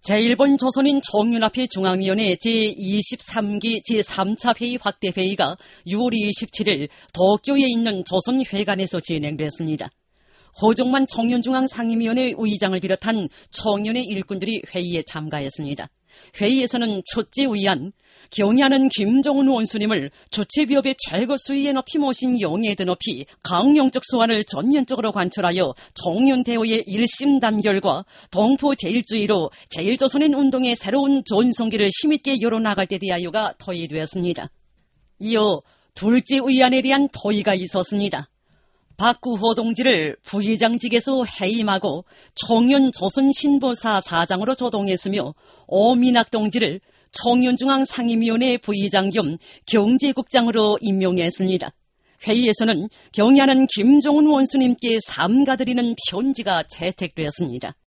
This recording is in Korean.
제1본 조선인 청년합회 중앙위원회 제23기 제3차 회의 확대회의가 6월 27일 도쿄에 있는 조선회관에서 진행됐습니다. 허종만 청년중앙상임위원회 의장을 비롯한 청년의 일꾼들이 회의에 참가했습니다. 회의에서는 첫째 의안, 경의하는 김정은 원수님을 주체비업의 최고 수위에 높이 모신 영예에 드높이 강령적 수완을 전면적으로 관철하여 청년 대우의 일심단결과 동포 제일주의로 제일조선인 운동의 새로운 전성기를 힘있게 열어나갈 때 대하여가 토의되었습니다. 이어 둘째 의안에 대한 토의가 있었습니다. 박구호 동지를 부의장직에서 해임하고 청년조선신보사 사장으로 조동했으며 오민학 동지를 청년중앙상임위원회 부의장 겸 경제국장으로 임명했습니다. 회의에서는 경의하는 김정은 원수님께 삼가드리는 편지가 채택되었습니다.